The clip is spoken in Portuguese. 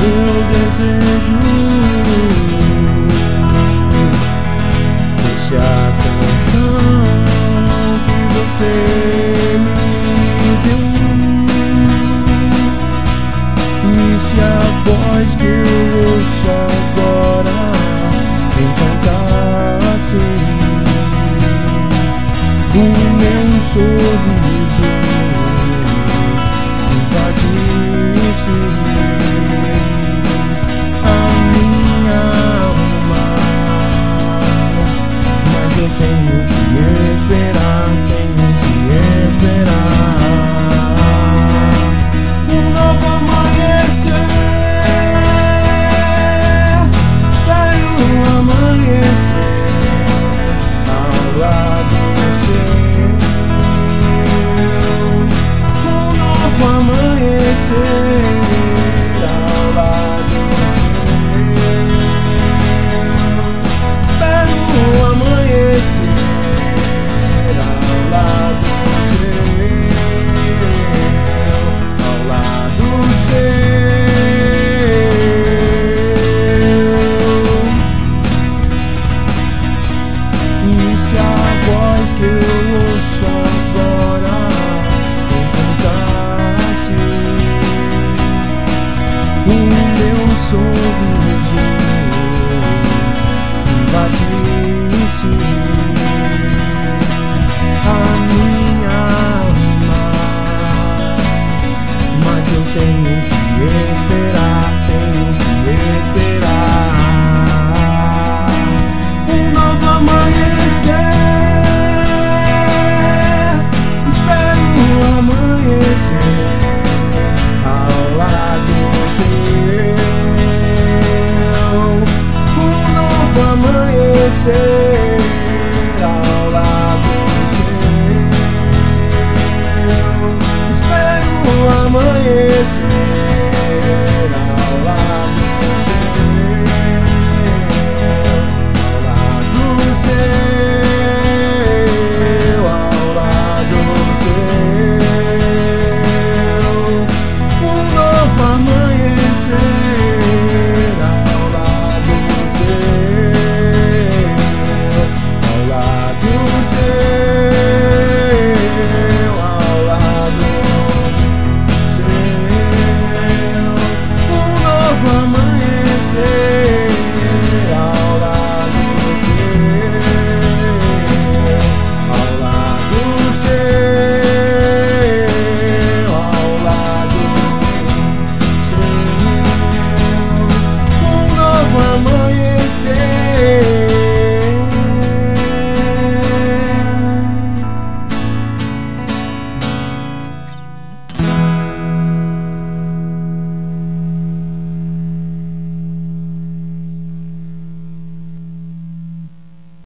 meu desejo. Deixa a canção que você me deu. E se a voz que eu ouço agora me encantasse, o meu sorriso invadisse a minha alma. Mas eu tenho que esperar, tenho que esperar um novo amanhecer. Espero um amanhecer ao lado seu, um novo amanhecer ao lado seu. Espero um amanhecer ao lado seu, ao lado seu. E se a voz que eu ouço agora me encantasse, o meu sorriso invadisse a minha alma. Mas eu tenho que esperar.